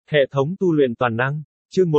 Hệ thống tu luyện toàn năng. Chương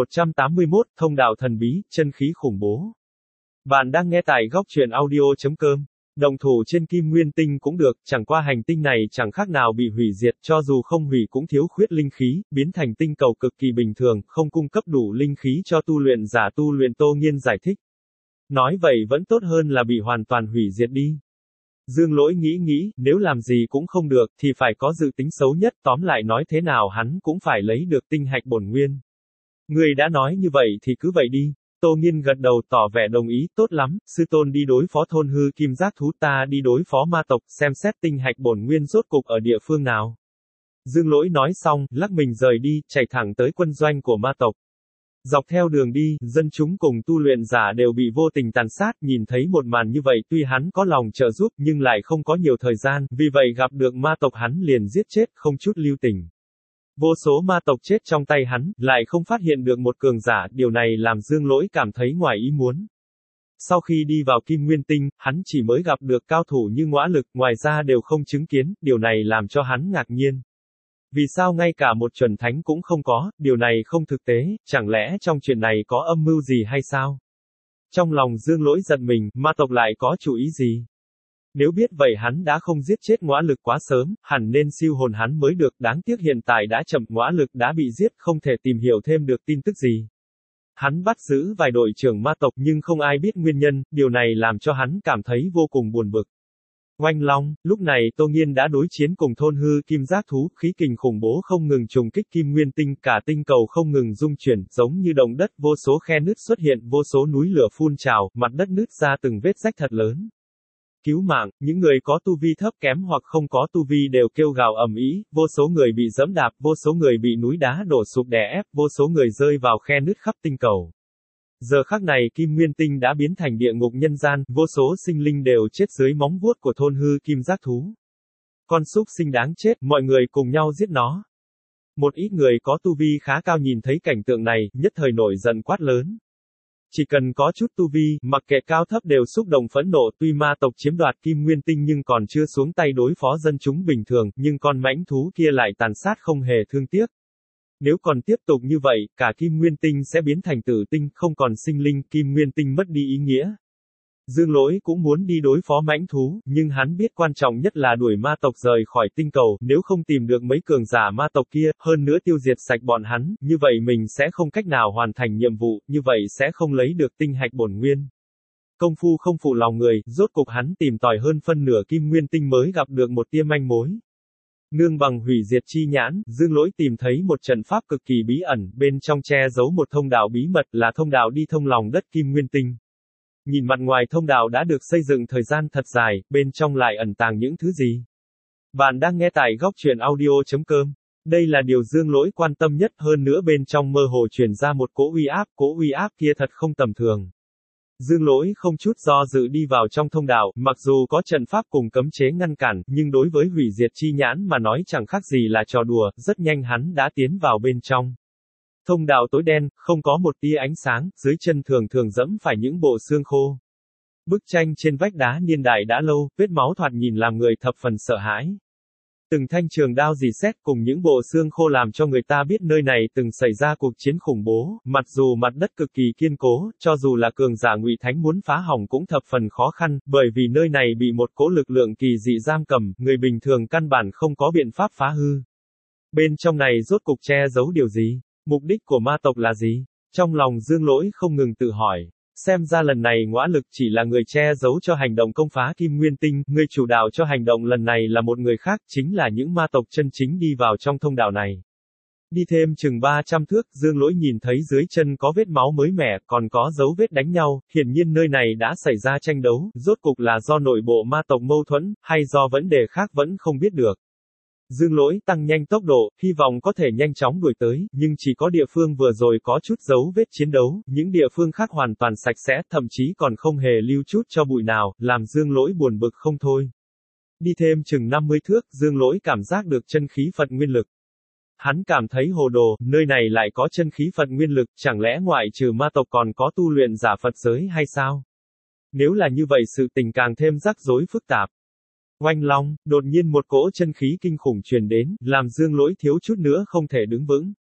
1181, thông đạo thần bí, chân khí khủng bố. Bạn đang nghe tại góc truyện audio.com. Động thủ trên Kim Nguyên Tinh cũng được, chẳng qua hành tinh này chẳng khác nào bị hủy diệt, cho dù không hủy cũng thiếu khuyết linh khí, biến thành tinh cầu cực kỳ bình thường, không cung cấp đủ linh khí cho tu luyện giả tu luyện. Tô Nghiên giải thích. Nói vậy vẫn tốt hơn là bị hoàn toàn hủy diệt đi. Dương Lỗi nghĩ, nếu làm gì cũng không được, thì phải có dự tính xấu nhất, tóm lại nói thế nào hắn cũng phải lấy được tinh hạch bổn nguyên. Người đã nói như vậy thì cứ vậy đi. Tô Nghiên gật đầu tỏ vẻ đồng ý, tốt lắm, sư tôn đi đối phó thôn hư kim giác thú, ta đi đối phó ma tộc, xem xét tinh hạch bổn nguyên rốt cục ở địa phương nào. Dương Lỗi nói xong, lắc mình rời đi, chạy thẳng tới quân doanh của ma tộc. Dọc theo đường đi, dân chúng cùng tu luyện giả đều bị vô tình tàn sát, nhìn thấy một màn như vậy tuy hắn có lòng trợ giúp nhưng lại không có nhiều thời gian, vì vậy gặp được ma tộc hắn liền giết chết, không chút lưu tình. Vô số ma tộc chết trong tay hắn, lại không phát hiện được một cường giả, điều này làm Dương Lỗi cảm thấy ngoài ý muốn. Sau khi đi vào Kim Nguyên Tinh, hắn chỉ mới gặp được cao thủ như Ngõa Lực, ngoài ra đều không chứng kiến, điều này làm cho hắn ngạc nhiên. Vì sao ngay cả một chuẩn thánh cũng không có, điều này không thực tế, chẳng lẽ trong chuyện này có âm mưu gì hay sao? Trong lòng Dương Lỗi giật mình, ma tộc lại có chủ ý gì? Nếu biết vậy hắn đã không giết chết Ngõa Lực quá sớm, hẳn nên siêu hồn hắn mới được, đáng tiếc hiện tại đã chậm, Ngõa Lực đã bị giết, không thể tìm hiểu thêm được tin tức gì. Hắn bắt giữ vài đội trưởng ma tộc nhưng không ai biết nguyên nhân, điều này làm cho hắn cảm thấy vô cùng buồn bực. Oanh long, lúc này Tô Nghiên đã đối chiến cùng thôn hư kim giác thú, khí kình khủng bố không ngừng trùng kích Kim Nguyên Tinh, cả tinh cầu không ngừng rung chuyển, giống như động đất, vô số khe nứt xuất hiện, vô số núi lửa phun trào, mặt đất nứt ra từng vết rách thật lớn. Cứu mạng, những người có tu vi thấp kém hoặc không có tu vi đều kêu gào ầm ĩ, vô số người bị giẫm đạp, vô số người bị núi đá đổ sụp đè ép, vô số người rơi vào khe nứt khắp tinh cầu. Giờ khắc này Kim Nguyên Tinh đã biến thành địa ngục nhân gian, vô số sinh linh đều chết dưới móng vuốt của thôn hư kim giác thú. Con súc sinh đáng chết, mọi người cùng nhau giết nó. Một ít người có tu vi khá cao nhìn thấy cảnh tượng này, nhất thời nổi giận quát lớn. Chỉ cần có chút tu vi, mặc kệ cao thấp đều xúc động phẫn nộ, tuy ma tộc chiếm đoạt Kim Nguyên Tinh nhưng còn chưa xuống tay đối phó dân chúng bình thường, nhưng con mãnh thú kia lại tàn sát không hề thương tiếc. Nếu còn tiếp tục như vậy, cả Kim Nguyên Tinh sẽ biến thành tử tinh, không còn sinh linh, Kim Nguyên Tinh mất đi ý nghĩa. Dương Lỗi cũng muốn đi đối phó mãnh thú, nhưng hắn biết quan trọng nhất là đuổi ma tộc rời khỏi tinh cầu, nếu không tìm được mấy cường giả ma tộc kia, hơn nữa tiêu diệt sạch bọn hắn, như vậy mình sẽ không cách nào hoàn thành nhiệm vụ, như vậy sẽ không lấy được tinh hạch bổn nguyên. Công phu không phụ lòng người, rốt cục hắn tìm tòi hơn phân nửa Kim Nguyên Tinh mới gặp được một tia manh mối. Nương bằng hủy diệt chi nhãn, Dương Lỗi tìm thấy một trận pháp cực kỳ bí ẩn, bên trong che giấu một thông đạo bí mật, là thông đạo đi thông lòng đất Kim Nguyên Tinh. Nhìn mặt ngoài thông đạo đã được xây dựng thời gian thật dài, bên trong lại ẩn tàng những thứ gì? Bạn đang nghe tại góc truyện audio.com. Đây là điều Dương Lỗi quan tâm nhất, hơn nữa bên trong mơ hồ truyền ra một cỗ uy áp kia thật không tầm thường. Dương Lỗi không chút do dự đi vào trong thông đạo, mặc dù có trận pháp cùng cấm chế ngăn cản, nhưng đối với hủy diệt chi nhãn mà nói chẳng khác gì là trò đùa, rất nhanh hắn đã tiến vào bên trong. Thông đạo tối đen, không có một tia ánh sáng, dưới chân thường dẫm phải những bộ xương khô. Bức tranh trên vách đá niên đại đã lâu, vết máu thoạt nhìn làm người thập phần sợ hãi. Từng thanh trường đao rỉ sét cùng những bộ xương khô làm cho người ta biết nơi này từng xảy ra cuộc chiến khủng bố, mặc dù mặt đất cực kỳ kiên cố, cho dù là cường giả ngụy thánh muốn phá hỏng cũng thập phần khó khăn, bởi vì nơi này bị một cỗ lực lượng kỳ dị giam cầm, người bình thường căn bản không có biện pháp phá hư. Bên trong này rốt cục che giấu điều gì? Mục đích của ma tộc là gì? Trong lòng Dương Lỗi không ngừng tự hỏi. Xem ra lần này Ngõa Lực chỉ là người che giấu cho hành động công phá Kim Nguyên Tinh, người chủ đạo cho hành động lần này là một người khác, chính là những ma tộc chân chính đi vào trong thông đạo này. Đi thêm chừng 300 thước, Dương Lỗi nhìn thấy dưới chân có vết máu mới mẻ, còn có dấu vết đánh nhau, hiển nhiên nơi này đã xảy ra tranh đấu, rốt cục là do nội bộ ma tộc mâu thuẫn, hay do vấn đề khác vẫn không biết được. Dương Lỗi tăng nhanh tốc độ, hy vọng có thể nhanh chóng đuổi tới, nhưng chỉ có địa phương vừa rồi có chút dấu vết chiến đấu, những địa phương khác hoàn toàn sạch sẽ, thậm chí còn không hề lưu chút cho bụi nào, làm Dương Lỗi buồn bực không thôi. Đi thêm chừng 50 thước, Dương Lỗi cảm giác được chân khí Phật nguyên lực. Hắn cảm thấy hồ đồ, nơi này lại có chân khí Phật nguyên lực, chẳng lẽ ngoại trừ ma tộc còn có tu luyện giả Phật giới hay sao? Nếu là như vậy sự tình càng thêm rắc rối phức tạp. Oanh long, đột nhiên một cỗ chân khí kinh khủng truyền đến, làm Dương Lỗi thiếu chút nữa không thể đứng vững.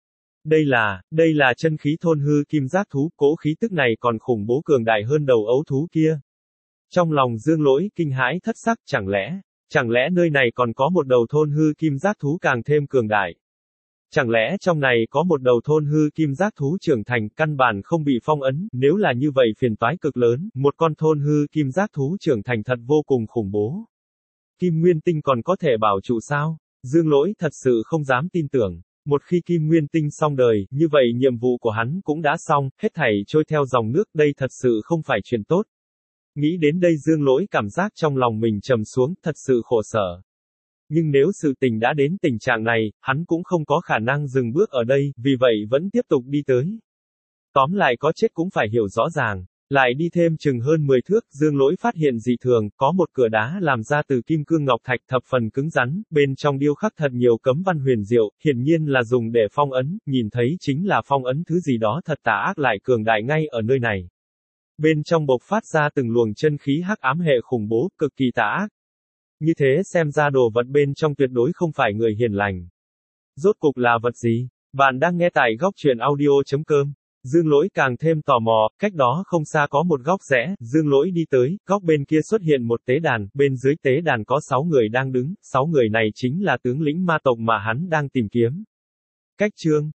Đây là chân khí thôn hư kim giác thú, cỗ khí tức này còn khủng bố cường đại hơn đầu ấu thú kia. Trong lòng Dương Lỗi kinh hãi thất sắc, chẳng lẽ nơi này còn có một đầu thôn hư kim giác thú càng thêm cường đại? Chẳng lẽ trong này có một đầu thôn hư kim giác thú trưởng thành, căn bản không bị phong ấn, nếu là như vậy phiền toái cực lớn, một con thôn hư kim giác thú trưởng thành thật vô cùng khủng bố. Kim Nguyên Tinh còn có thể bảo trụ sao? Dương Lỗi thật sự không dám tin tưởng. Một khi Kim Nguyên Tinh xong đời, như vậy nhiệm vụ của hắn cũng đã xong, hết thảy trôi theo dòng nước, đây thật sự không phải chuyện tốt. Nghĩ đến đây Dương Lỗi cảm giác trong lòng mình trầm xuống, thật sự khổ sở. Nhưng nếu sự tình đã đến tình trạng này, hắn cũng không có khả năng dừng bước ở đây, vì vậy vẫn tiếp tục đi tới. Tóm lại có chết cũng phải hiểu rõ ràng. Lại đi thêm chừng hơn 10 thước, Dương Lỗi phát hiện dị thường, có một cửa đá làm ra từ kim cương ngọc thạch thập phần cứng rắn, bên trong điêu khắc thật nhiều cấm văn huyền diệu, hiển nhiên là dùng để phong ấn, nhìn thấy chính là phong ấn thứ gì đó thật tà ác lại cường đại ngay ở nơi này. Bên trong bộc phát ra từng luồng chân khí hắc ám hệ khủng bố, cực kỳ tà ác. Như thế xem ra đồ vật bên trong tuyệt đối không phải người hiền lành. Rốt cục là vật gì? Bạn đang nghe tại góc truyện audio.com. Dương Lỗi càng thêm tò mò, cách đó không xa có một góc rẽ, Dương Lỗi đi tới, góc bên kia xuất hiện một tế đàn, bên dưới tế đàn có 6 người đang đứng, 6 người này chính là tướng lĩnh ma tộc mà hắn đang tìm kiếm. Cách chương